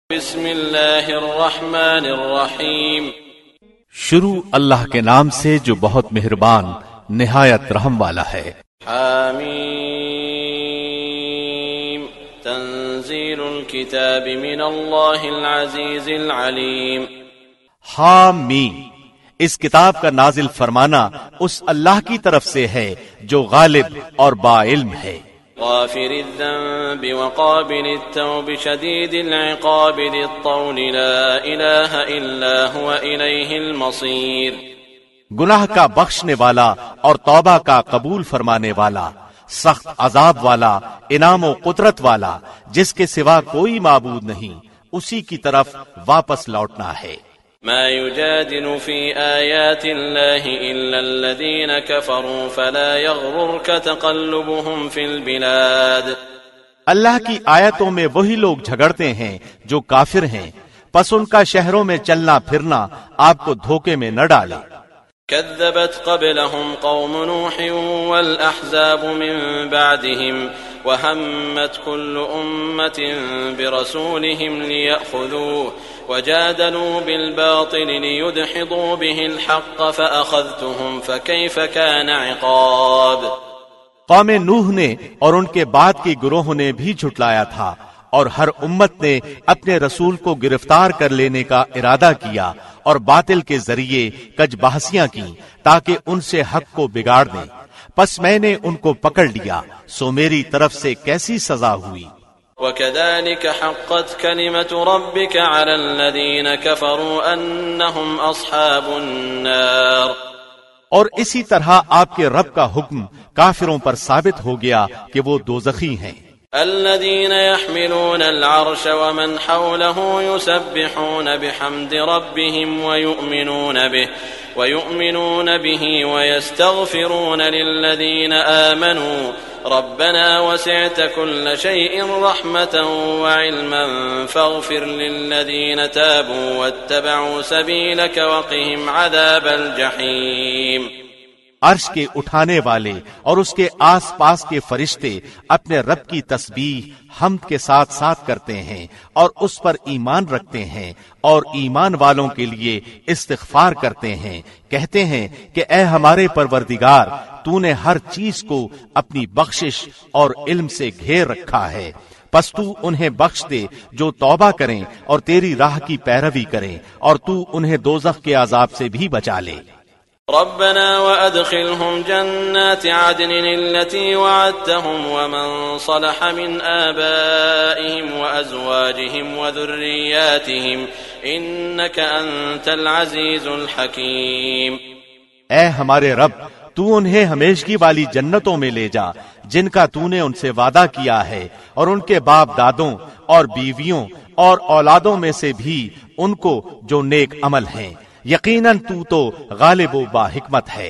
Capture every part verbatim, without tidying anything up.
بسم اللہ الرحمن الرحیم، شروع اللہ کے نام سے جو بہت مہربان نہایت رحم والا ہے۔ حامیم، تنزیل الکتاب من اللہ العزیز العلیم۔ حامیم، اس کتاب کا نازل فرمانا اس اللہ کی طرف سے ہے جو غالب اور با علم ہے۔ غافر الذنب وقابل التوب شدید العقاب ذی الطول لا الہ الا هو الیہ المصیر۔ گناہ کا بخشنے والا اور توبہ کا قبول فرمانے والا، سخت عذاب والا، انعام و قدرت والا، جس کے سوا کوئی معبود نہیں، اسی کی طرف واپس لوٹنا ہے۔ ما يجادل في آيات الله إلا الذين كفروا فلا يغررك تقلبهم في البلاد۔ اللہ کی آیتوں میں وہی لوگ جھگڑتے ہیں جو کافر ہیں، پس ان کا شہروں میں چلنا پھرنا آپ کو دھوکے میں نہ ڈالے۔ كذبت قبلهم قوم نوح والأحزاب من بعدهم وهمت كل أمة برسولهم ليأخذوه وجادلوا بالباطل ليدحضوا به الحق فأخذتهم فكيف كان عقاب۔ قوم نوح نے اور ان کے بعد کی گروہوں نے بھی جھٹلایا تھا، اور ہر امت نے اپنے رسول کو گرفتار کر لینے کا ارادہ کیا اور باطل کے ذریعے کج بحثیاں کی تاکہ ان سے حق کو بگاڑ دیں، پس میں نے ان کو پکڑ لیا، سو میری طرف سے کیسی سزا ہوئی۔ وَكَذَلِكَ حَقَّتْ كَلِمَةُ رَبِّكَ عَلَى الَّذِينَ كَفَرُوا أَنَّهُمْ أَصْحَابُ النَّارِ۔ اور اسی طرح آپ کے رب کا حکم کافروں پر ثابت ہو گیا کہ وہ دوزخی ہیں۔ الذين يحملون العرش ومن حوله يسبحون بحمد ربهم ويؤمنون به ويؤمنون به ويستغفرون للذين آمنوا ربنا وسعت كل شيء رحمة وعلما فاغفر للذين تابوا واتبعوا سبيلك وقهم عذاب الجحيم۔ عرش کے اٹھانے والے اور اس کے آس پاس کے فرشتے اپنے رب کی تسبیح حمد کے ساتھ ساتھ کرتے ہیں اور اس پر ایمان رکھتے ہیں اور ایمان والوں کے لیے استغفار کرتے ہیں، کہتے ہیں کہ اے ہمارے پروردگار، تو نے ہر چیز کو اپنی بخشش اور علم سے گھیر رکھا ہے، پس تو انہیں بخش دے جو توبہ کریں اور تیری راہ کی پیروی کریں، اور تو انہیں دوزخ کے عذاب سے بھی بچا لے۔ ربنا وأدخلهم جنات عدن التي وعدتهم ومن صلح من آبائهم وأزواجهم وذرياتهم إنك أنت العزيز الحكيم۔ اے ہمارے رب، تو انہیں ہمیشگی والی جنتوں میں لے جا جن کا تو نے ان سے وعدہ کیا ہے، اور ان کے باپ دادوں اور بیویوں اور اولادوں میں سے بھی ان کو جو نیک عمل ہیں، یقیناً تو تو غالب و با حکمت ہے۔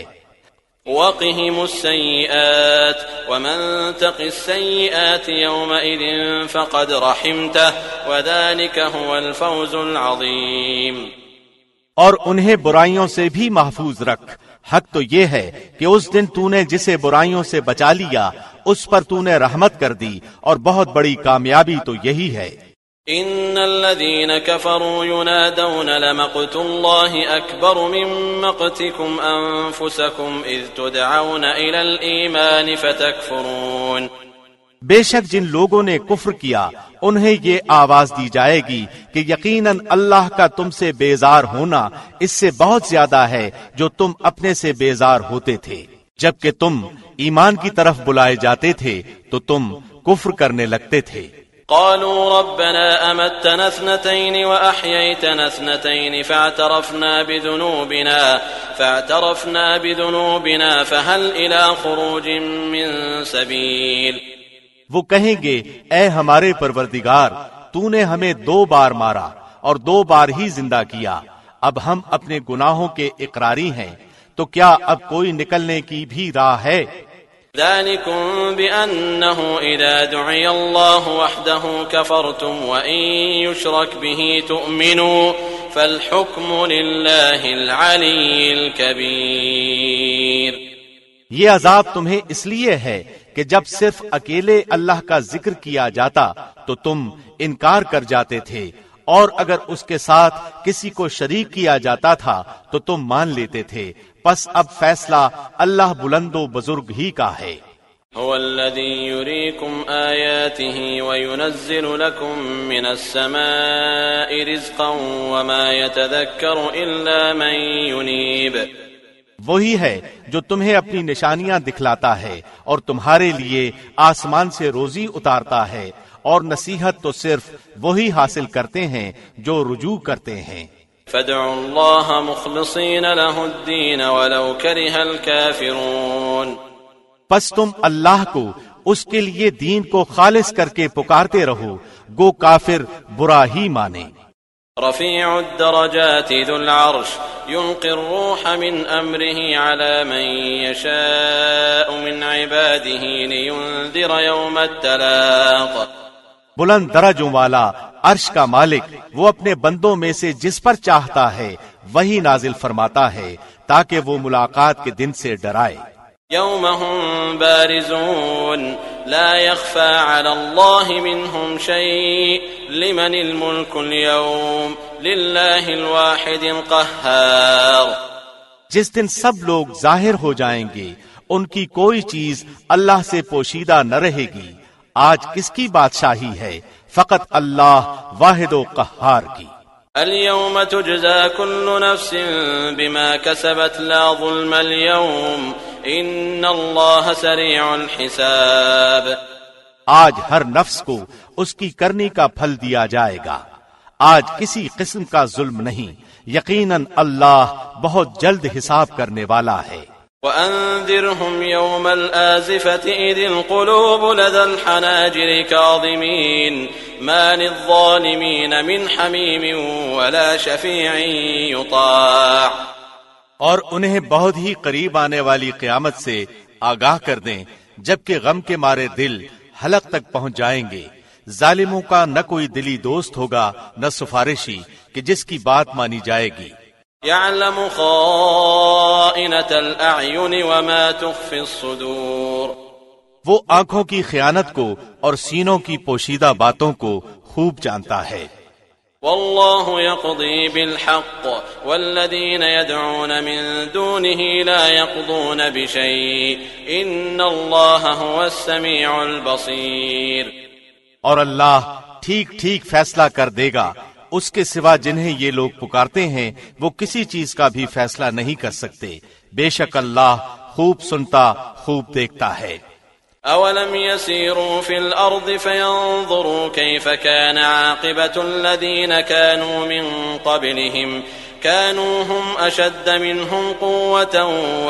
وقهم السيئات ومن تق السيئات يومئذ فقد رحمته وذلك هو الفوز العظيم۔ اور انہیں برائیوں سے بھی محفوظ رکھ، حق تو یہ ہے کہ اس دن تو نے جسے برائیوں سے بچا لیا اس پر تو نے رحمت کر دی، اور بہت بڑی کامیابی تو یہی ہے۔ ان الذين كفروا ينادون لمقت الله اكبر من مقتكم انفسكم اذ تدعون الى الايمان فتكفرون۔ بے شک جن لوگوں نے کفر کیا انہیں یہ آواز دی جائے گی کہ یقیناً اللہ کا تم سے بیزار ہونا اس سے بہت زیادہ ہے جو تم اپنے سے بیزار ہوتے تھے، جبکہ تم ایمان کی طرف بلائے جاتے تھے تو تم کفر کرنے لگتے تھے۔ قالوا ربنا أمتنا اثنتين وأحييتنا اثنتين فاعترفنا بذنوبنا فاعترفنا بذنوبنا فهل إلى خروج من سبيل۔ وہ کہیں گے اے ہمارے پروردگار، تو نے ہمیں دو بار مارا اور دو بار ہی زندہ کیا، اب ہم اپنے گناہوں کے اقراری ہیں، تو کیا اب کوئی نکلنے کی بھی راہ ہے؟ ذلكم بأنه إذا دعي الله وحده كفرتم وإن يشرك به تؤمنوا فالحكم لله العلي الكبير۔ یہ عذاب تمہیں اس لیے ہے کہ جب صرف اکیلے اللہ کا ذکر کیا جاتا تو تم انکار کر جاتے تھے، اور اگر اس کے ساتھ کسی کو شریک کیا جاتا تھا تو تم مان لیتے تھے، پس اب فیصلہ اللہ بلند و بزرگ ہی کا ہے۔ هو الذي يريكم آياته وينزل لكم من السماء رزقا وما يتذكر إلا من ينيب۔ وہی ہے جو تمہیں اپنی نشانیاں دکھلاتا ہے اور تمہارے لیے آسمان سے روزی اتارتا ہے، اور نصیحت تو صرف وہی حاصل کرتے ہیں جو رجوع کرتے ہیں۔ فادعوا الله مخلصين له الدين ولو كره الكافرون۔ پس تم اللہ کو اس کے لیے دین کو خالص کر کے پکارتے رہو، گو کافر برا ہی مانے۔ رفيع الدرجات ذو العرش يلقي الروح من أمره على من يشاء من عباده لينذر يوم التلاق۔ بلند درجوں والا عرش کا مالک وہ اپنے بندوں میں سے جس پر چاہتا ہے وہی نازل فرماتا ہے تاکہ وہ ملاقات کے دن سے ڈرائے۔ يوم هم بارزون لا يخفى على الله منهم شيء لمن الملك اليوم لله الواحد القهار۔ جس دن سب لوگ ظاہر ہو جائیں گے، ان کی کوئی چیز اللہ سے پوشیدہ نہ رہے گی۔ آج کس کی بادشاہی ہے؟ فقط اللہ واحد و قہار کی۔ اليوم تجزى كل نفس بما كسبت لا ظلم اليوم ان اللہ سریع الحساب۔ آج ہر نفس کو اس کی کرنی کا پھل دیا جائے گا، آج کسی قسم کا ظلم نہیں، یقیناً اللہ بہت جلد حساب کرنے والا ہے۔ وَأَنذِرْهُمْ يَوْمَ الْآزِفَةِ إِذِ الْقُلُوبُ لَدَى الْحَنَاجِرِ كَاظِمِينَ مَا لِلظَّالِمِينَ مِنْ حَمِيمٍ وَلَا شَفِيعٍ يُطَاعُ۔ اور انہیں بہت ہی قریب آنے والی قیامت سے آگاہ کر دیں، جبکہ غم کے مارے دل حلق تک پہنچ جائیں گے۔ ظالموں کا نہ کوئی دلی دوست ہوگا نہ سفارشی کہ جس کی بات مانی جائے گی۔ يعلم خائنة الأعين وما تخفي الصدور۔ وہ آنکھوں کی خیانت کو اور سینوں کی پوشیدہ باتوں کو خوب جانتا ہے۔ والله يقضي بالحق والذين يدعون من دونه لا يقضون بشيء إن الله هو السميع البصير۔ اور اللہ ٹھیک ٹھیک فیصلہ کر دے گا، اس کے سوا جنہیں یہ لوگ پکارتے ہیں وہ کسی چیز کا بھی فیصلہ نہیں کر سکتے، بے شک اللہ خوب سنتا خوب دیکھتا ہے۔ أولم يسيروا في الأرض فينظروا كيف كان عاقبة الذين كانوا من قبلهم كانوا هم أشد منهم قوة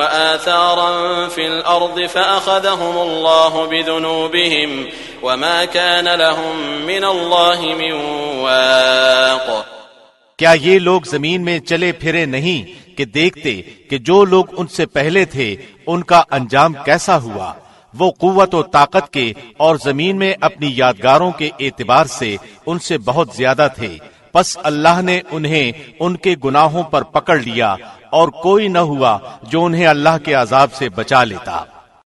وآثارا في الأرض فأخذهم الله بذنوبهم وما كان لهم من الله من واق۔ کیا یہ لوگ زمین میں چلے پھرے نہیں کہ دیکھتے کہ جو لوگ ان سے پہلے تھے ان کا انجام کیسا ہوا؟ وہ قوت و طاقت کے اور زمین میں اپنی یادگاروں کے اعتبار سے ان سے بہت زیادہ تھے، پس اللہ نے انہیں ان کے گناہوں پر پکڑ لیا اور کوئی نہ ہوا جو انہیں اللہ کے عذاب سے بچا لیتا۔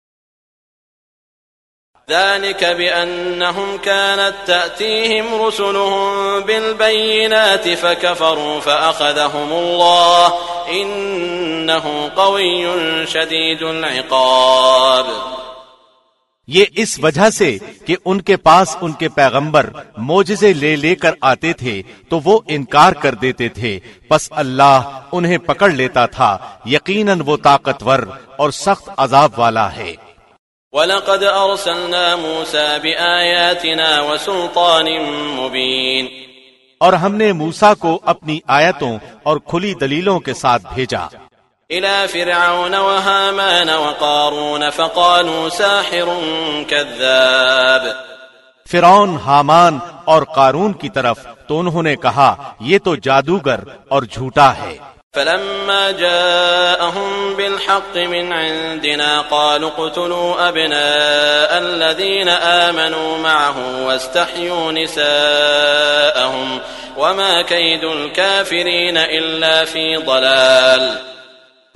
ذلك بأنهم كانت تأتيهم رسلهم بالبينات فكفروا فأخذهم الله إنه قوي شديد العقاب۔ یہ اس وجہ سے کہ ان کے پاس ان کے پیغمبر معجزے لے لے کر آتے تھے تو وہ انکار کر دیتے تھے، پس اللہ انہیں پکڑ لیتا تھا، یقیناً وہ طاقتور اور سخت عذاب والا ہے۔ وَلَقَدْ أَرْسَلْنَا مُوسَى بِآيَاتِنَا وَسُلْطَانٍ مُبِينٍ۔ اور ہم نے موسیٰ کو اپنی آیتوں اور کھلی دلیلوں کے ساتھ بھیجا۔ إِلَى فِرْعَوْنَ وَهَامَانَ وَقَارُونَ فَقَالُوا سَاحِرٌ كَذَّابٌ۔ فرعون، حامان اور قارون کی طرف تو انہوں نے کہا یہ تو جادوگر اور جھوٹا ہے۔ فلما جاءهم بالحق من عندنا قالوا اقتلوا أبناء الذين آمنوا معه واستحيوا نساءهم وما كيد الكافرين إلا في ضلال۔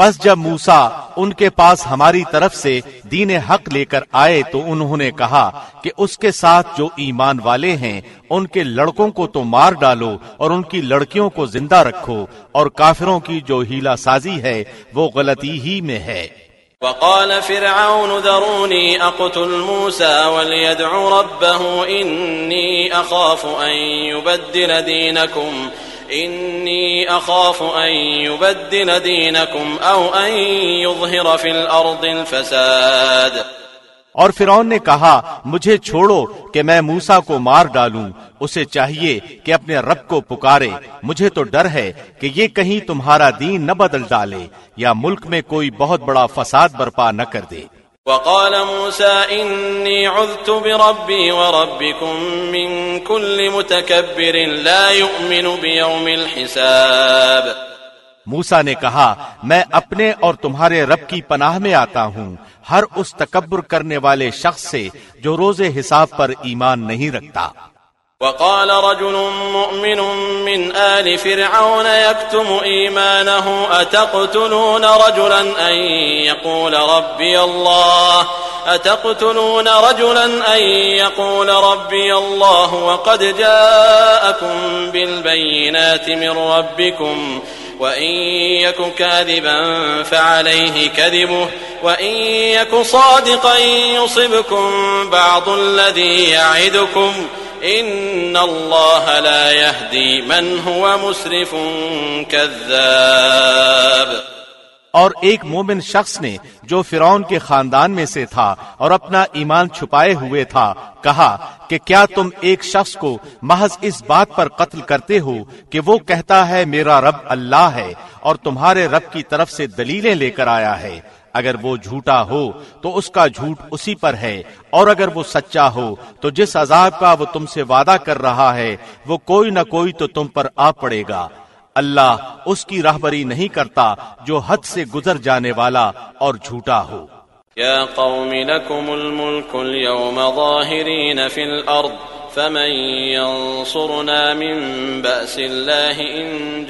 پس جب موسیٰ ان کے پاس ہماری طرف سے دین حق لے کر آئے تو انہوں نے کہا کہ اس کے ساتھ جو ایمان والے ہیں ان کے لڑکوں کو تو مار ڈالو اور ان کی لڑکیوں کو زندہ رکھو، اور کافروں کی جو ہیلا سازی ہے وہ غلطی ہی میں ہے۔ وقال فرعون ذروني أقتل موسى وليدع ربه إني أخاف أن يبدل دينكم إني أخاف أن يبدل دينكم أو أن يظهر في الأرض الفساد۔ اور فرعون نے کہا مجھے چھوڑو کہ میں موسیٰ کو مار ڈالوں، اسے چاہیے کہ اپنے رب کو پکارے، مجھے تو ڈر ہے کہ یہ کہیں تمہارا دین نہ بدل ڈالے یا ملک میں کوئی بہت بڑا فساد برپا نہ کر دے۔ وقال موسى إني عذت بربي وربكم من كل متكبر لا يؤمن بيوم الحساب۔ موسیٰ نے کہا میں اپنے اور تمہارے رب کی پناہ میں آتا ہوں ہر اس تکبر کرنے والے شخص سے جو روز حساب پر ایمان نہیں رکھتا۔ وقال رجل مؤمن من آل فرعون يكتم إيمانه أتقتلون رجلا أن يقول ربي الله أتقتلون رجلا أن يقول ربي الله وقد جاءكم بالبينات من ربكم وإن يك كاذبا فعليه كذبه وإن يك صادقا يصبكم بعض الذي يعدكم إن الله لا يهدي من هو مسرف كذاب۔ اور ایک مومن شخص نے جو فرعون کے خاندان میں سے تھا اور اپنا ایمان چھپائے ہوئے تھا کہا کہ کیا تم ایک شخص کو محض اس بات پر قتل کرتے ہو کہ وہ کہتا ہے میرا رب اللہ ہے اور تمہارے رب کی طرف سے دلیلیں لے کر آیا ہے؟ اگر وہ جھوٹا ہو تو اس کا جھوٹ اسی پر ہے، اور اگر وہ سچا ہو تو جس عذاب کا وہ تم سے وعدہ کر رہا ہے وہ کوئی نہ کوئی تو تم پر آ پڑے گا۔ اللہ اس کی راہبری نہیں کرتا جو حد سے گزر جانے والا اور جھوٹا ہو۔ یا قوم لکم الملک اليوم ظاہرین فی الارض فمن ينصرنا من بأس الله إن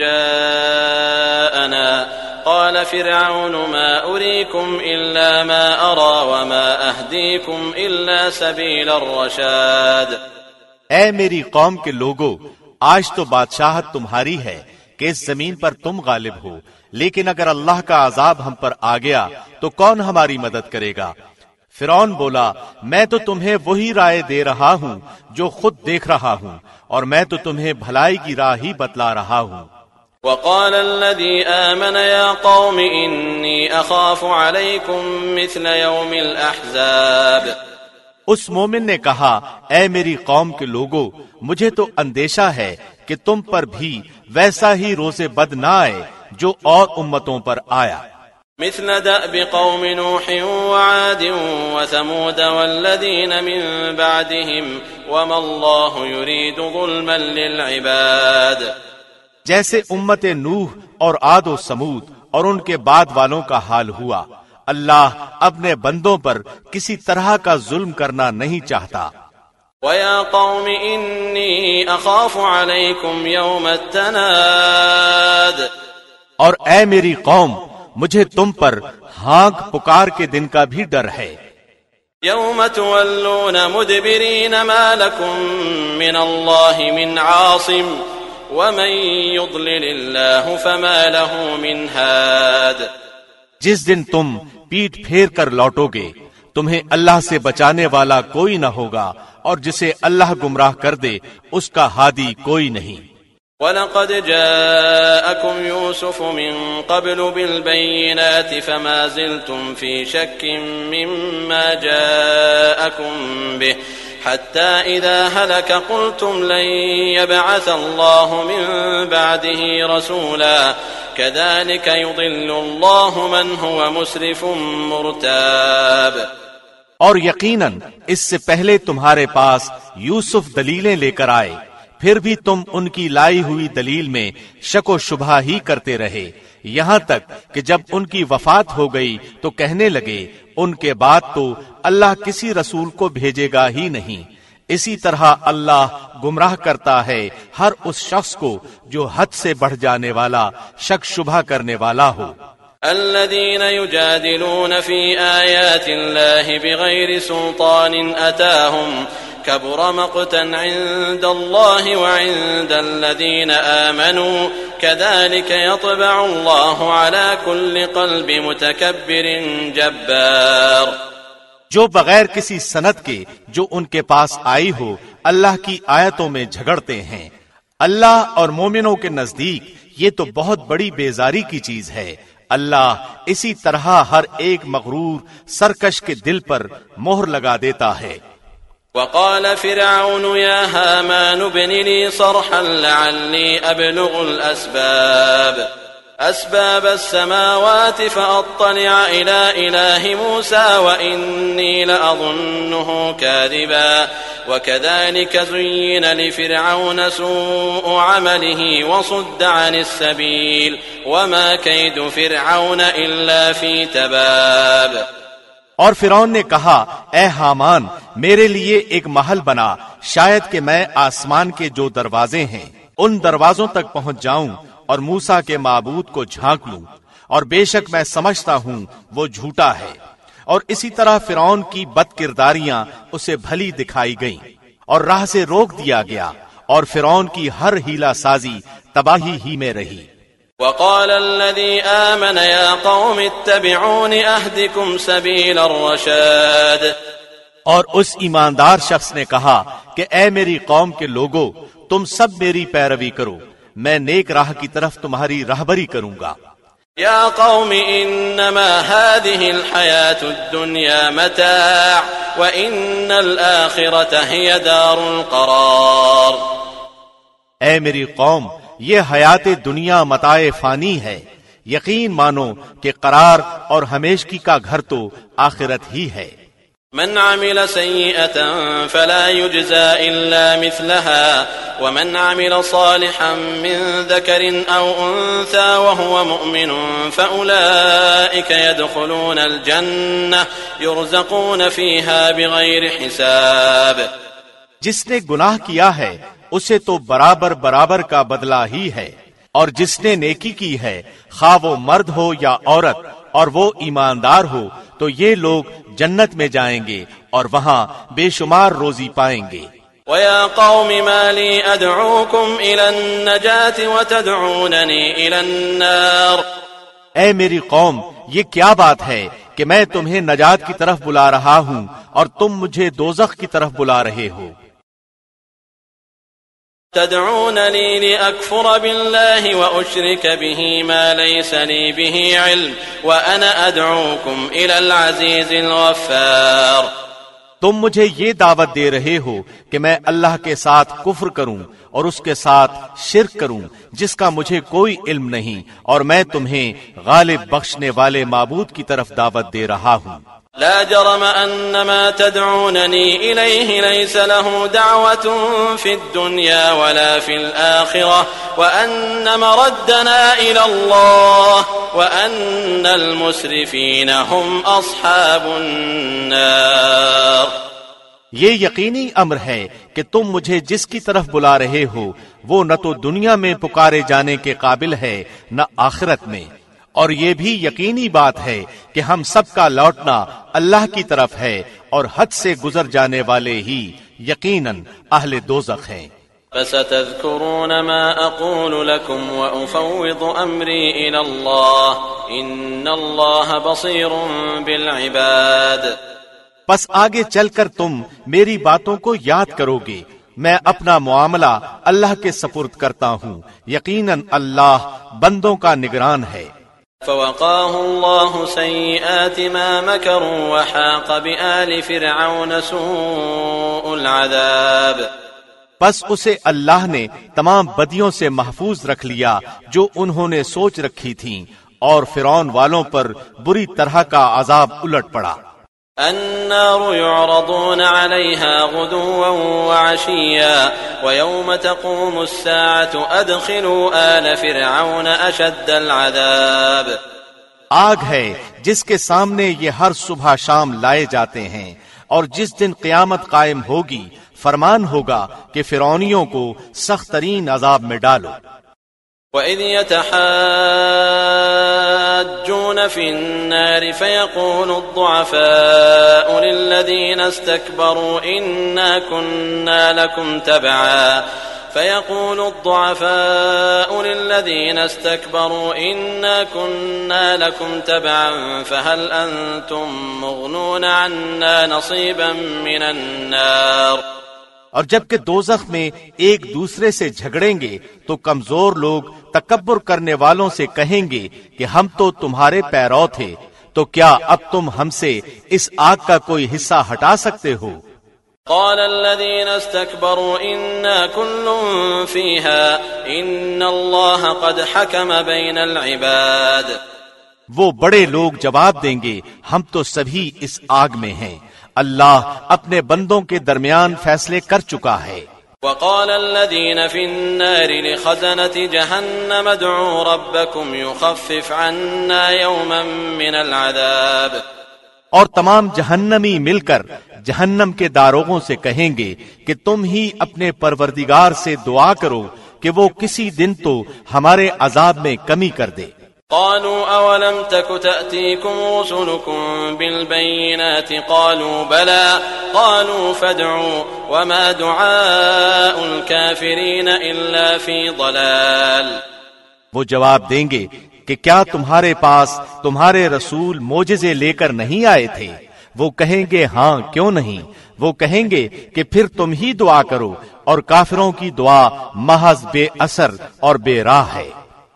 جاءنا قال فرعون ما أريكم إلا ما أرى وما أهديكم إلا سبيل الرشاد۔ اے میری قوم کے لوگو، آج تو بادشاہت تمہاری ہے کہ اس زمین پر تم غالب ہو، لیکن اگر اللہ کا عذاب ہم پر آ گیا تو کون ہماری مدد کرے گا؟ فرعون بولا میں تو تمہیں وہی رائے دے رہا ہوں جو خود دیکھ رہا ہوں، اور میں تو تمہیں بھلائی کی راہ ہی بتلا رہا ہوں۔ وقال الذي آمن يا قوم إني أخاف عليكم مثل يوم الأحزاب۔ اس مومن نے کہا اے میری قوم کے لوگو، مجھے تو اندیشہ ہے کہ تم پر بھی ویسا ہی روز بد نہ آئے جو اور امتوں پر آیا۔ مثل دأب قوم نوح وعاد وثمود والذين من بعدهم وما الله يريد ظلما للعباد۔ جیسے امت نوح اور عاد و سمود اور ان کے بعد والوں کا حال ہوا، اللہ اپنے بندوں پر کسی طرح کا ظلم کرنا نہیں چاہتا۔ وَيَا قَوْمِ إِنِّي أَخَافُ عَلَيْكُمْ يَوْمَ التَّنَادِ۔ اور اے میری قوم، مجھے تم پر ہانک پکار کے دن کا بھی ڈر ہے۔ يَوْمَ تُوَلُّونَ مُدْبِرِينَ مَا لَكُمْ مِنَ اللَّهِ مِنْ عَاصِمٍ وَمَنْ يُضْلِلِ اللَّهُ فَمَا لَهُ مِنْ هَادٍ۔ جس دن تم پیٹ پھیر کر لوٹو گے تمہیں اللہ سے بچانے والا کوئی نہ ہوگا، اور جسے اللہ گمراہ کر دے اس کا ہادی کوئی نہیں۔ وَلَقَدْ جَاءَكُمْ يُوسُفُ مِنْ قَبْلُ بِالْبَيِّنَاتِ فَمَا زِلْتُمْ فِي شَكٍّ مِّمَّا جَاءَكُمْ بِهِ حَتَّى إِذَا هَلَكَ قُلْتُمْ لَن يَبْعَثَ اللَّهُ مِن بَعْدِهِ رَسُولًا كَذَلِكَ يُضِلُّ اللَّهُ مَنْ هُوَ مُسْرِفٌ مُرْتَابٌ۔ اور یقیناً اس سے پہلے تمہارے پاس یوسف دلیلیں لے کر آئے، پھر بھی تم ان کی لائی ہوئی دلیل میں شک و شبہ ہی کرتے رہے، یہاں تک کہ جب ان کی وفات ہو گئی تو کہنے لگے ان کے بعد تو اللہ کسی رسول کو بھیجے گا ہی نہیں۔ اسی طرح اللہ گمراہ کرتا ہے ہر اس شخص کو جو حد سے بڑھ جانے والا، شک شبہ کرنے والا ہو۔ الذين يجادلون في آيات الله بغير سلطان أتاهم كبر مقتا عند الله وعند الذين آمنوا كذلك يطبع الله على كل قلب متكبر جبار. جو بغیر کسی سند کے جو ان کے پاس آئی ہو اللہ کی آیتوں میں جھگڑتے ہیں، اللہ اور مومنوں کے نزدیک یہ تو بہت بڑی بیزاری کی چیز ہے. اللہ اسی طرح ہر ایک مغرور سرکش کے دل پر مہر لگا دیتا ہے. وقال فرعون يا هامان ابن لي صرحا لعلي أبلغ الأسباب أسباب السماوات فأطلع إلى إله موسى وإني لأظنه كاذبا وكذلك زين لفرعون سوء عمله وصد عن السبيل وما كيد فرعون إلا في تباب. اور فرعون نے کہا اے حامان میرے لیے ایک محل بنا، شاید کہ میں آسمان کے جو دروازے ہیں ان دروازوں تک پہنچ جاؤں اور موسیٰ کے معبود کو جھانک لوں، اور بے شک میں سمجھتا ہوں وہ جھوٹا ہے. اور اسی طرح فرعون کی بد کرداریاں اسے بھلی دکھائی گئیں اور راہ سے روک دیا گیا، اور فرعون کی ہر ہیلا سازی تباہی ہی میں رہی. وقال الذي آمن يا قوم اتبعون أهدكم سبيل الرشاد. اور اس ایماندار شخص نے کہا کہ اے میری قوم کے لوگو تم سب میری پیروی کرو، میں نیک راہ کی طرف تمہاری راہبری کروں گا. يا قوم انما هذه الحياة الدنيا متاع وان الآخرة هي دار القرار. اے میری قوم یہ حیات دنیا متاع فانی ہے، یقین مانو کہ قرار اور ہمیشگی کا گھر تو آخرت ہی ہے. من عمل سيئة فلا يجزى إلا مثلها ومن عمل صالحا من ذكر أو أنثى وهو مؤمن فأولئك يدخلون الجنة يرزقون فيها بغير حساب. جس نے گناہ کیا ہے اسے تو برابر برابر کا بدلہ ہی ہے، اور جس نے نیکی کی ہے خواہ وہ مرد ہو یا عورت اور وہ ایماندار ہو تو یہ لوگ جنت میں جائیں گے اور وہاں بے شمار روزی پائیں گے. وَيَا قَوْمِ مَا لِي أَدْعُوكُمْ إِلَى النَّجَاةِ وَتَدْعُونَنِي إِلَى النَّارِ. اے میری قوم یہ کیا بات ہے کہ میں تمہیں نجات کی طرف بلا رہا ہوں اور تم مجھے دوزخ کی طرف بلا رہے ہو. تدعونني لأكفر بالله وأشرك به ما ليس لي به علم وأنا أدعوكم إلى العزيز الغفار. تم مجھے یہ دعوت دے رہے ہو کہ میں اللہ کے ساتھ کفر کروں اور اس کے ساتھ شرک کروں جس کا مجھے کوئی علم نہیں، اور میں تمہیں غالب بخشنے والے معبود کی طرف دعوت دے رہا ہوں. لا جرم أن ما تدعونني إليه ليس له دعوة في الدنيا ولا في الآخرة وأن مردنا إلى الله وأن المسرفين هم أصحاب النار. یہ یقینی امر ہے کہ تم مجھے جس کی طرف بلا رہے ہو وہ نہ تو دنیا میں پکارے جانے کے قابل ہے نہ آخرت میں، اور یہ بھی یقینی بات ہے کہ ہم سب کا لوٹنا اللہ کی طرف ہے اور حد سے گزر جانے والے ہی یقیناً اہل دوزخ ہیں. فستذكرون ما أقول لكم وأفوض أمري إلى الله إن الله بصير بالعباد. پس آگے چل کر تم میری باتوں کو یاد کرو گے، میں اپنا معاملہ اللہ کے سپرد کرتا ہوں، یقیناً اللہ بندوں کا نگران ہے. فوقاه الله سيئات ما مكروا وحاق بآل فرعون سوء العذاب. پس اسے اللہ نے تمام بدیوں سے محفوظ رکھ لیا جو انہوں نے سوچ رکھی تھیں، اور فرعون والوں پر بری طرح کا عذاب الٹ پڑا. النار يعرضون عليها غدوا وعشيا ويوم تقوم الساعة أدخلوا آل فرعون أشد العذاب. آگ ہے جس کے سامنے یہ ہر صبح شام لائے جاتے ہیں، اور جس دن قیامت قائم ہوگی فرمان ہوگا کہ فرعونیوں کو سخت ترین عذاب میں ڈالو. وَإِذْ يَتَحَاجُّونَ فِي النَّارِ فَيَقُولُ الضُّعَفَاءُ لِلَّذِينَ اسْتَكْبَرُوا إِنَّا كُنَّا لَكُمْ تَبَعًا فيقول الضعفاء للذين استكبروا إنا كنا لكم تبعا فهل أنتم مغنون عنا نصيبا من النار. اور جبکہ دوزخ میں ایک دوسرے سے جھگڑیں گے تو کمزور لوگ تکبر کرنے والوں سے کہیں گے کہ ہم تو تمہارے پیرو تھے، تو کیا اب تم ہم سے اس آگ کا کوئی حصہ ہٹا سکتے ہو؟ قال الذين استكبروا إنا كل فيها إن الله قد حكم بين العباد. وہ بڑے لوگ جواب دیں گے ہم تو سبھی اس آگ میں ہیں، اللہ اپنے بندوں کے درمیان فیصلے کر چکا ہے. وقال الذين في النار لخزنة جهنم ادعوا ربكم يخفف عنا يوما من العذاب. اور تمام جہنمی مل کر جہنم کے داروغوں سے کہیں گے کہ تم ہی اپنے پروردگار سے دعا کرو کہ وہ کسی دن تو ہمارے عذاب میں کمی کر دے. قالوا اولم تك تأتيكم رسلكم بالبينات قالوا بلى قالوا فادعوا وما دعاء الكافرين الا في ضلال. وہ جواب دیں گے کہ کیا تمہارے پاس تمہارے رسول معجزے لے کر نہیں آئے تھے؟ وہ کہیں گے ہاں کیوں نہیں. وہ کہیں گے کہ پھر تم ہی دعا کرو، اور کافروں کی دعا محض بے اثر اور بے راہ ہے.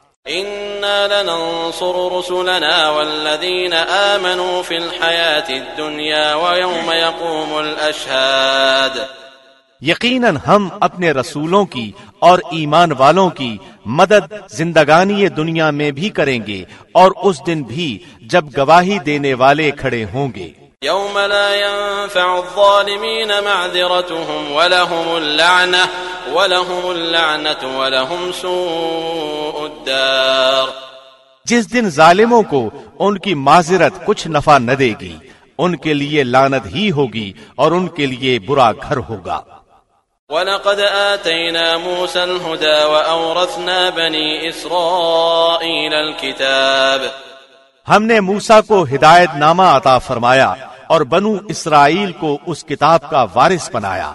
إنا لننصر رسلنا والذين آمنوا في الحياة الدنيا ويوم يقوم الأشهاد. یقیناً ہم اپنے رسولوں کی اور ایمان والوں کی مدد زندگانی دنیا میں بھی کریں گے اور اس دن بھی جب گواہی دینے والے کھڑے ہوں گے. يوم لا ينفع الظالمين معذرتهم ولهم اللعنة ولهم اللعنة ولهم سوء الدار. جس دن ظالموں کو ان کی معذرت کچھ نفع نہ دے گی، ان کے لیے لعنت ہی ہوگی اور ان کے لیے برا گھر ہوگا. وَلَقَدْ آتَيْنَا مُوسَى الْهُدَى وَأَوْرَثْنَا بَنِي إِسْرَائِيلَ الْكِتَابَ. ہم نے موسیٰ کو ہدایت نامہ عطا فرمایا اور بنو اسرائیل کو اس کتاب کا وارث بنایا.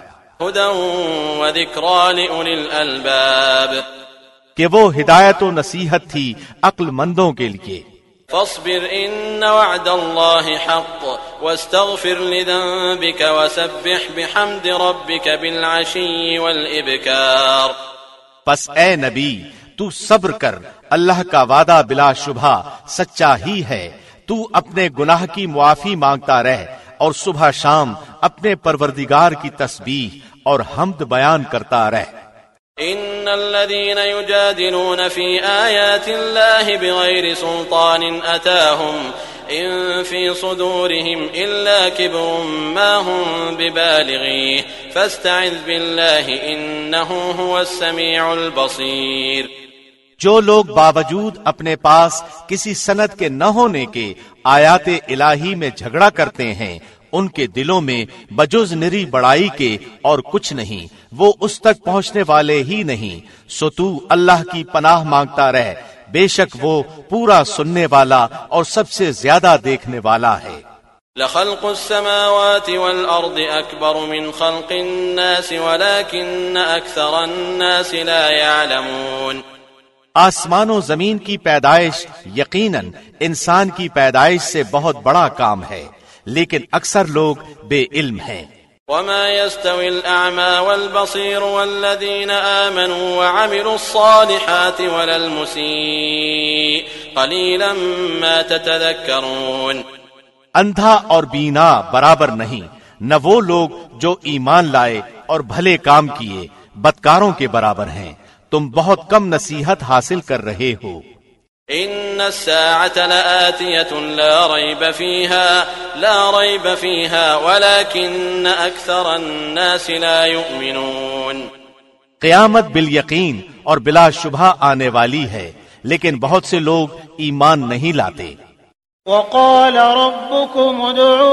هُدًى وَذِكْرَى لِأُولِي الْأَلْبَابِ. کہ وہ ہدایت و نصیحت تھی عقل مندوں کے لیے. فاصبر ان وعد الله حق واستغفر لذنبك وسبح بحمد ربك بالعشي والابكار. پس اے نبی تو صبر کر، اللہ کا وعدہ بلا شبہ سچا ہی ہے. تو اپنے گناہ کی معافی مانگتا رہ اور صبح شام اپنے پروردگار کی تسبیح اور حمد بیان کرتا رہ. ان الذين يجادلون في آيات الله بغير سلطان أتاهم ان في صدورهم الا كبر ما هم ببالغيه فاستعذ بالله انه هو السميع البصير. جو لوگ باوجود اپنے پاس کسی سند کے نہ ہونے کے آیات الہی میں جھگڑا کرتے ہیں، ان کے دلوں میں بجز نری بڑائی کے اور کچھ نہیں، وہ اس تک پہنچنے والے ہی نہیں. سو تو اللہ کی پناہ مانگتا رہ، بے شک وہ پورا سننے والا اور سب سے زیادہ دیکھنے والا ہے. لخلق السماوات والأرض أكبر من خلق الناس ولكن أكثر الناس لا يعلمون. آسمان و زمین کی پیدائش یقیناً انسان کی پیدائش سے بہت بڑا کام ہے، لیکن اکثر لوگ بے علم ہیں. وما يستوي الأعمى والبصير والذين آمنوا وعملوا الصالحات ولا المسيء قليلا ما تتذكرون. اندھا اور بینا برابر نہیں، نہ وہ لوگ جو ایمان لائے اور بھلے کام کیے بدکاروں کے برابر ہیں. تم بہت کم نصیحت حاصل کر رہے ہو. ان الساعة لآتية لا ريب فيها لا ريب فيها ولكن اكثر الناس لا يؤمنون. قیامت بالیقین اور بلا شبہ آنے والی ہے، لیکن بہت سے لوگ ایمان نہیں لاتے. وقال ربكم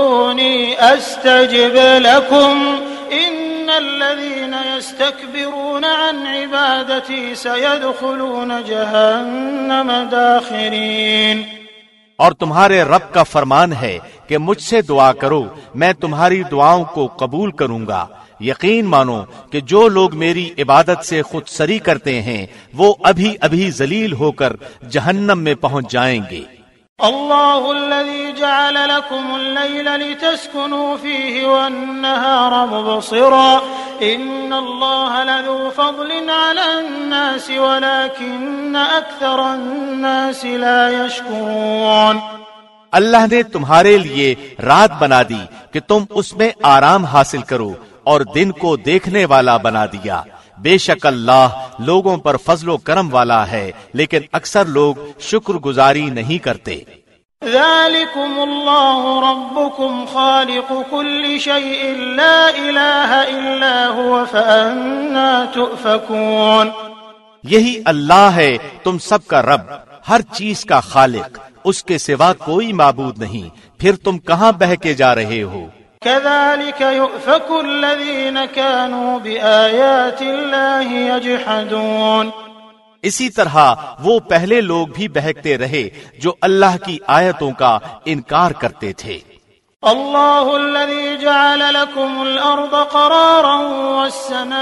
ادعوني استجب لكم ان الذين يستكبرون يستكبرون عن عبادتي سيدخلون جهنم داخرين۔ اور تمہارے رب کا فرمان ہے کہ مجھ سے دعا کرو، میں تمہاری دعاؤں کو قبول کروں گا۔ یقین مانو کہ جو لوگ میری عبادت سے خود سری کرتے ہیں وہ ابھی ابھی ذلیل ہو کر جہنم میں پہنچ جائیں گے۔ اللہ الذي جعل لكم الليل لتسكنوا فيه والنهار مبصرا ان الله لذو فضل على الناس ولكن اكثر الناس لا يشكرون۔ اللہ نے تمہارے لیے رات بنا دی کہ تم اس میں آرام حاصل کرو اور دن کو دیکھنے والا بنا دیا۔ بے شک اللہ لوگوں پر فضل و کرم والا ہے لیکن اکثر لوگ شکر گزاری نہیں کرتے۔ ذالکم اللہ ربکم خالق کل شیء لا الہ الا هو فأنا تؤفکون۔ یہی اللہ ہے تم سب کا رب، ہر چیز کا خالق، اس کے سوا کوئی معبود نہیں، پھر تم کہاں بہہ کے جا رہے ہو؟ كذلك يؤفك الذين كانوا بآيات الله يجحدون۔ اسی طرح وہ پہلے لوگ بھی بہکتے رہے جو اللہ کی آیتوں کا انکار کرتے تھے۔ اللہ الذي جعل لكم الأرض قرارا والسماء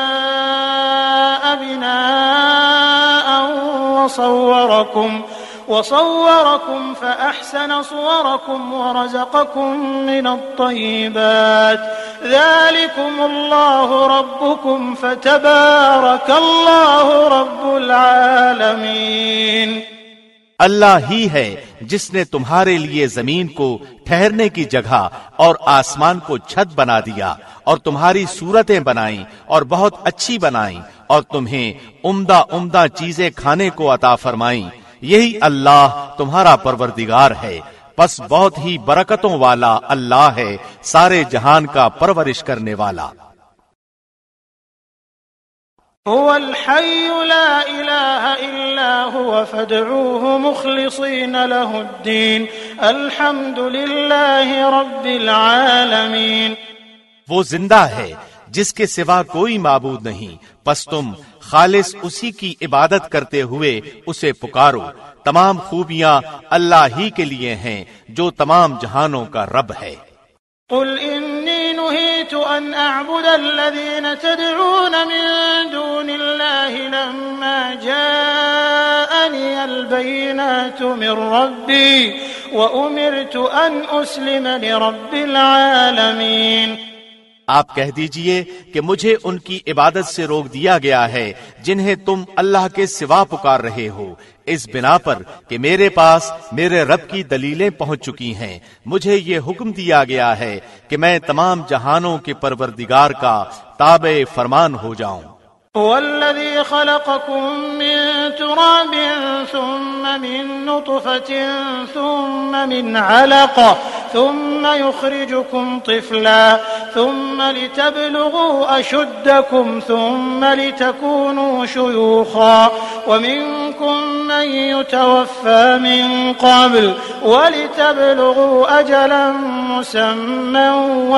بناء وصوركم وصوركم فأحسن صوركم ورزقكم من الطيبات ذلكم الله ربكم فتبارك الله رب العالمين۔ اللہ ہی ہے جس نے تمہارے لیے زمین کو ٹھہرنے کی جگہ اور آسمان کو چھت بنا دیا اور تمہاری صورتیں بنائیں اور بہت اچھی بنائیں اور تمہیں عمدہ عمدہ چیزیں کھانے کو عطا فرمائیں۔ یہی اللہ تمہارا پروردگار ہے، پس بہت ہی برکتوں والا اللہ ہے، سارے جہان کا پرورش کرنے والا۔ هو الحي لا إله إلا هو فادعوه مخلصين له الدين الحمد لله رب العالمين۔ وہ زندہ ہے جس کے سوا کوئی معبود نہیں، پس تم خالص اسی کی عبادت کرتے ہوئے اسے پکارو۔ تمام خوبیاں اللہ ہی کے لیے ہیں جو تمام جہانوں کا رب ہے۔ قل انی نہیت ان اعبد الذین تدعون من دون اللہ لما جاءنی البینات من ربی وامرت ان اسلم لرب العالمین۔ آپ کہہ دیجئے کہ مجھے ان کی عبادت سے روک دیا گیا ہے جنہیں تم اللہ کے سوا پکار رہے ہو، اس بنا پر کہ میرے پاس میرے رب کی دلیلیں پہنچ چکی ہیں۔ مجھے یہ حکم دیا گیا ہے کہ میں تمام جہانوں کے پروردگار کا تابع فرمان ہو جاؤں۔ والذي خلقكم من تراب ثم من نطفة ثم من علقة ثم يخرجكم طفلا ثم لتبلغوا أشدكم ثم لتكونوا شيوخا ومنكم من يتوفى من قبل ولتبلغوا أجلا مسمى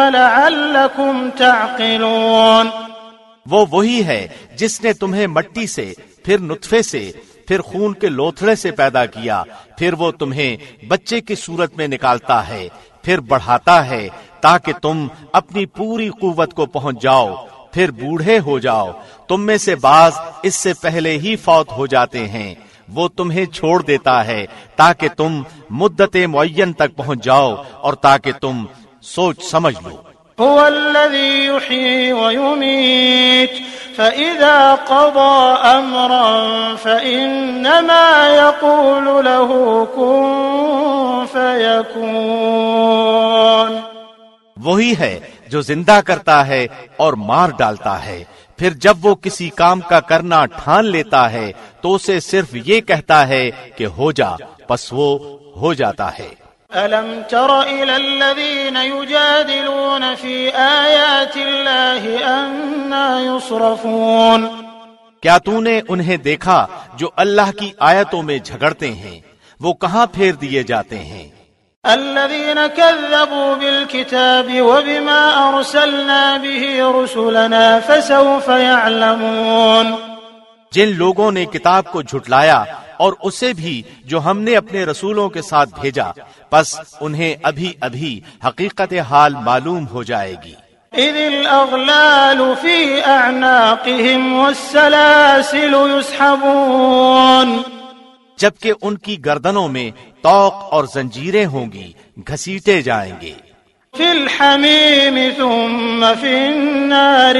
ولعلكم تعقلون۔ وہ وہی ہے جس نے تمہیں مٹی سے، پھر نطفے سے، پھر خون کے لوتھڑے سے پیدا کیا، پھر وہ تمہیں بچے کی صورت میں نکالتا ہے، پھر بڑھاتا ہے تاکہ تم اپنی پوری قوت کو پہنچ جاؤ، پھر بوڑھے ہو جاؤ۔ تم میں سے بعض اس سے پہلے ہی فوت ہو جاتے ہیں۔ وہ تمہیں چھوڑ دیتا ہے تاکہ تم مدت معین تک پہنچ جاؤ اور تاکہ تم سوچ سمجھ لو۔ هو الذي يحيي ويميت فإذا قضى أمرا فإنما يقول له كن فيكون۔ وہی ہے جو زندہ کرتا ہے اور مار ڈالتا ہے، پھر جب وہ کسی کام کا کرنا ٹھان لیتا ہے تو اسے صرف یہ کہتا ہے کہ ہو جا، پس وہ ہو جاتا ہے۔ أَلَمْ تَرَ إِلَى الَّذِينَ يُجَادِلُونَ فِي آيَاتِ اللَّهِ أَنَّىٰ يُصْرَفُونَ۔ کیا تو نے انہیں دیکھا جو اللہ کی آیتوں میں جھگڑتے ہیں، وہ کہاں پھیر دیے جاتے ہیں؟ الذين كذبوا بالكتاب وبما أرسلنا به رسلنا فسوف يعلمون. جن لوگوں نے کتاب کو جھٹلایا اور اسے بھی جو ہم نے اپنے رسولوں کے ساتھ بھیجا، پس انہیں ابھی ابھی حقیقت حال معلوم ہو جائے گی. اذ الاغلال في اعناقهم والسلاسل يسحبون، جبکہ ان کی گردنوں میں طوق اور زنجیریں ہوں گی، گھسیٹے جائیں گے. في الحميم ثم في النار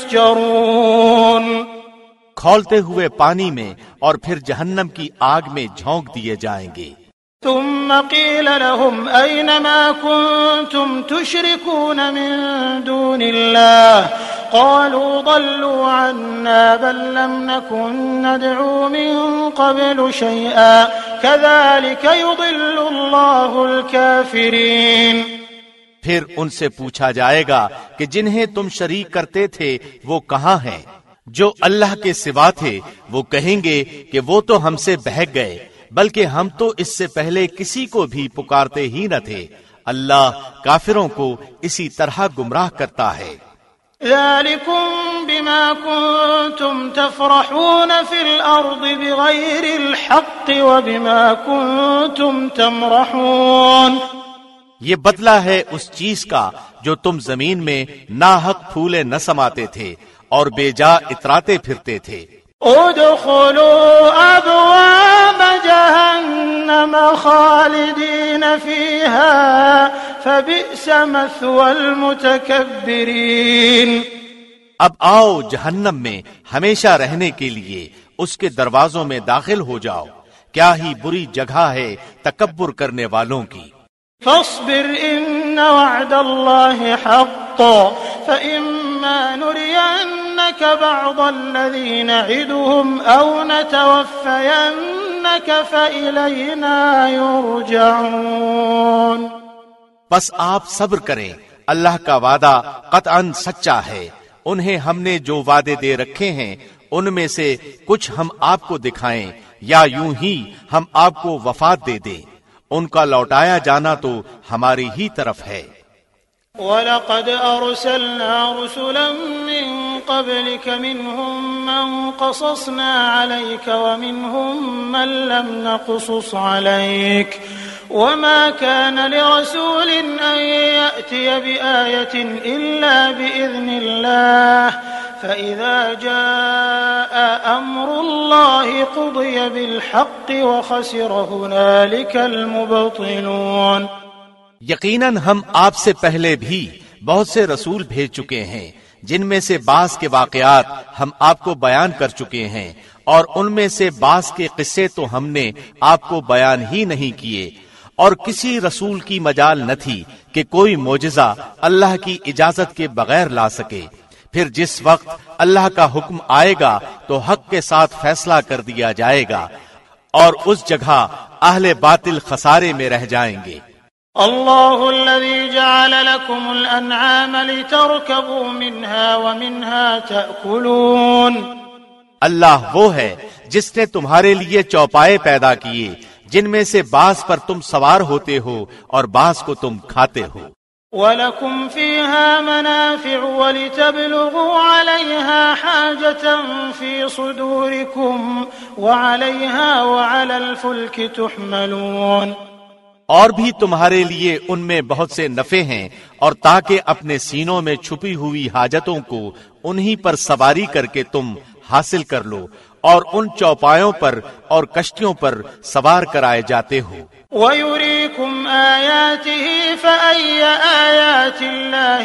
يسجرون، کھولتے ہوئے پانی میں اور پھر جہنم کی آگ میں جھونک دیے جائیں گے. ثم قيل لهم أين ما كنتم تشركون من دون الله قالوا ضلوا عنا بل لم نكن ندعو من قبل شيئا كذلك يضل الله الكافرين. پھر ان سے پوچھا جائے گا کہ جنہیں تم شریک کرتے تھے وہ کہاں ہیں؟ جو اللہ کے سوا تھے وہ کہیں گے کہ وہ تو ہم سے بہک گئے، بلکہ ہم تو اس سے پہلے کسی کو بھی پکارتے ہی نہ تھے. اللہ کافروں کو اسی طرح گمراہ کرتا ہے. ذلكم بما كنتم تفرحون في الأرض بغير الحق وبما كنتم تمرحون، یہ بدلہ ہے اس چیز کا جو تم زمین میں ناحق پھولے نہ سماتے تھے اور بے جا اتراتے پھرتے تھے. ادخلوا ابواب جہنم خالدین فیہا فبئس مثوى المتکبرین. اب آؤ جہنم میں ہمیشہ رہنے کے لیے اس کے دروازوں میں داخل ہو جاؤ، کیا ہی بری جگہ ہے تکبر کرنے والوں کی. فاصبر ان وعد اللہ حق فإما نرينك بعض الذي نعدهم أو نتوفينك فإلينا يرجعون. بس آپ صبر کریں، اللہ کا وعدہ قطعاً سچا ہے. انہیں ہم نے جو وعدے دے رکھے ہیں ان میں سے کچھ ہم آپ کو دکھائیں یا یوں ہی ہم آپ کو وفات دے دیں. ان کا لوٹایا جانا تو ہماری ہی طرف ہے. وَلَقَدْ أَرْسَلْنَا رُسُلًا مِّن قَبْلِكَ مِنْهُمْ مَنْ قَصَصْنَا عَلَيْكَ وَمِنْهُمْ مَنْ لَمْ نَقْصُصْ عَلَيْكَ وَمَا كَانَ لِرَسُولٍ أَنْ يَأْتِيَ بِآيَةٍ إِلَّا بِإِذْنِ اللَّهِ فَإِذَا جَاءَ أَمْرُ اللَّهِ قُضِيَ بِالْحَقِّ وَخَسِرَ هُنَالِكَ الْمُبْطِلُونَ. یقیناً ہم آپ سے پہلے بھی بہت سے رسول بھیج چکے ہیں، جن میں سے بعض کے واقعات ہم آپ کو بیان کر چکے ہیں اور ان میں سے بعض کے قصے تو ہم نے آپ کو بیان ہی نہیں کیے، اور کسی رسول کی مجال نہ تھی کہ کوئی معجزہ اللہ کی اجازت کے بغیر لا سکے. پھر جس وقت اللہ کا حکم آئے گا تو حق کے ساتھ فیصلہ کر دیا جائے گا اور اس جگہ اہل باطل خسارے میں رہ جائیں گے. اللہ الذي جعل لكم الانعام لتركبوا منها ومنها تأكلون. اللہ وہ ہے جس نے تمہارے لیے چوپائے پیدا کیے جن میں سے بعض پر تم سوار ہوتے ہو اور بعض کو تم کھاتے ہو. وَلَكُمْ فِيهَا مَنَافِعُ وَلِتَبْلُغُوا عَلَيْهَا حَاجَةً فِي صُدُورِكُمْ وَعَلَيْهَا وَعَلَى الْفُلْكِ تُحْمَلُونَ. اور بھی تمہارے لیے ان میں بہت سے نفع ہیں، اور تاکہ اپنے سینوں میں چھپی ہوئی حاجتوں کو انہی پر سواری کر کے تم حاصل کر لو، اور ان چوپایوں پر اور کشتیوں پر سوار کرائے جاتے ہو. وَيُرِيكُمْ آيَاتِهِ فَأَيَّ آيَاتِ اللَّهِ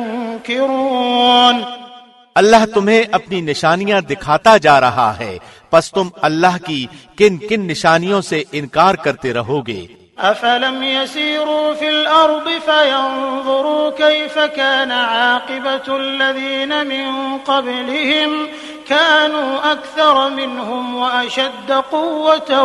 تُنكِرُونَ. اللہ تمہیں اپنی نشانیاں دکھاتا جا رہا ہے، پس تم اللہ کی کن کن نشانیوں سے انکار کرتے رہو گے. أفلم يسيروا في الأرض فينظروا كيف كان عاقبة الذين من قبلهم كانوا أكثر منهم وأشد قوة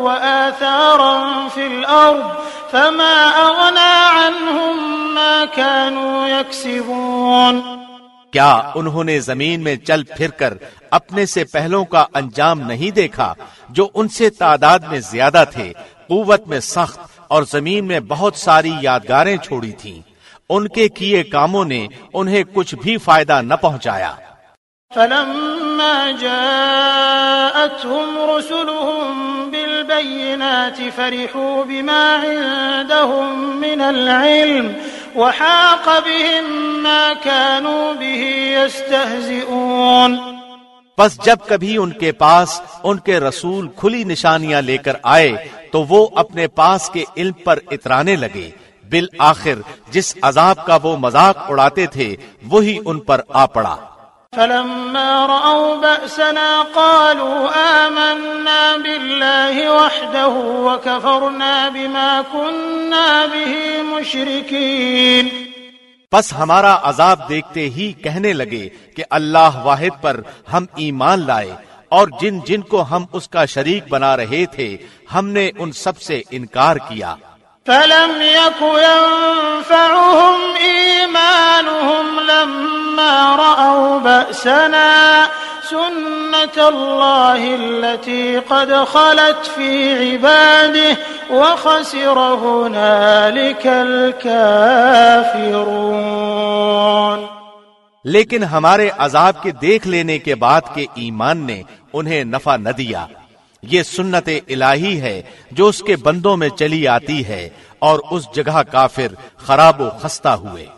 وآثارا في الأرض فما أغنى عنهم ما كانوا يكسبون. کیا انہوں نے زمین میں چل پھر کر اپنے سے پہلوں کا انجام نہیں دیکھا جو ان سے تعداد میں زیادہ تھے، قوت میں سخت اور زمین میں بہت ساری یادگاریں چھوڑی تھیں، ان کے کیے کاموں نے انہیں کچھ بھی فائدہ نہ پہنچایا۔ فلما جاءتهم رسلهم بالبينات فرحوا بما عندهم من العلم وحاق بهم ما كانوا به يستهزئون۔ بس جب کبھی ان کے پاس ان کے رسول کھلی نشانیاں لے کر آئے تو وہ اپنے پاس کے علم پر اترانے لگے، بالآخر جس عذاب کا وہ مذاق اڑاتے تھے وہی ان پر آ پڑا۔ فلما رأوا بأسنا قالوا آمنا بالله وحده وكفرنا بما كنا به مشركين۔ پس ہمارا عذاب دیکھتے ہی کہنے لگے کہ اللہ واحد پر ہم ایمان لائے، اور جن جن کو ہم اس کا شریک بنا رہے تھے ہم نے ان سب سے انکار کیا۔ فلم يك ينفعهم إيمانهم لما رأوا بأسنا سنة الله التي قد خلت في عباده وخسر هنالك الكافرون۔ لیکن ہمارے عذاب کے دیکھ لینے کے بعد کے ایمان نے انہیں نفع نہ دیا۔ یہ سنت الہی ہے جو اس کے بندوں میں چلی آتی ہے، اور اس جگہ کافر خراب و خستہ ہوئے۔